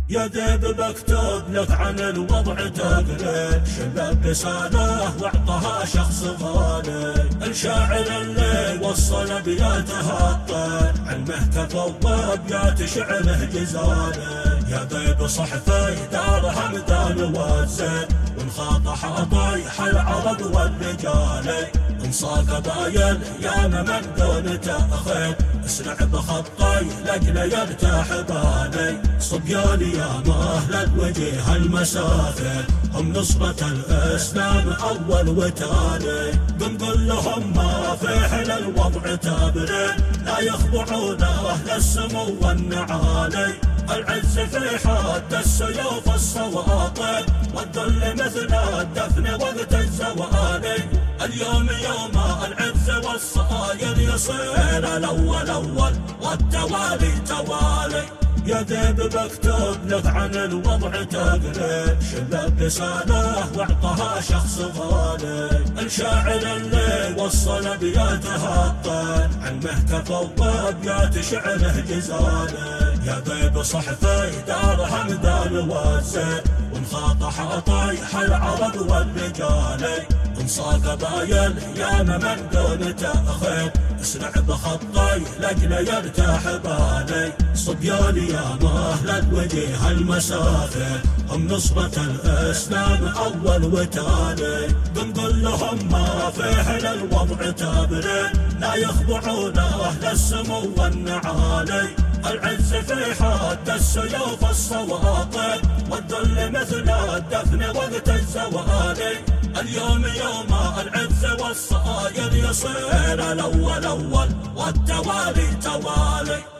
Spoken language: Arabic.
يا ذيب بكتب لك عن الوضع تقرير، شباب لسانه واعطاها شخص غالي، الشاعر اللي وصل بياته الطير، علمه كفى وابيات شعره جزالي. يا ذيب صحفي دار همدان والزين، وانخاطح طيح العرب والرجال، انصى قبايل يا من دون تأخير، اسرع بخطي لاجل يرتاح بالي. صبياني يا مهل الوجيه المسافر، هم نصرة الإسلام أول وتالي، قم قل لهم ما في حل الوضع تبرير، لا يخضعون أهل السمو والنعالي، العز في حد السيوف السواطن، والذل مثل الدفن وقت الزوالي. اليوم يوم العز والصاير يصير الأول أول والتوالي توالي. يا ذيب بكتب لك عن الوضع تقرير، شباب لسانه واعطاها شخص غالي، الشاعر اللي وصل بياته الطير، علمه كفى وابيات شعره جزالي. يا ذيب صحفي دار همدان والزين، وانخاطح طيح العرب والرجال، انصى قبايل يا من دون تأخير، اسرع بخطي لاجل يرتاح بالي. صبياني يا مهل الوجيه المسافر، هم نصرة الإسلام أول وتالي، قم قل لهم ما في حل الوضع تبرير، لا يخضعون أهل السمو والنعالي، العز في حد السيوف السواطن، والذل مثل الدفن وقت الزوالي. اليوم يوم العز والصاير يصير الأول أول والتوالي توالي.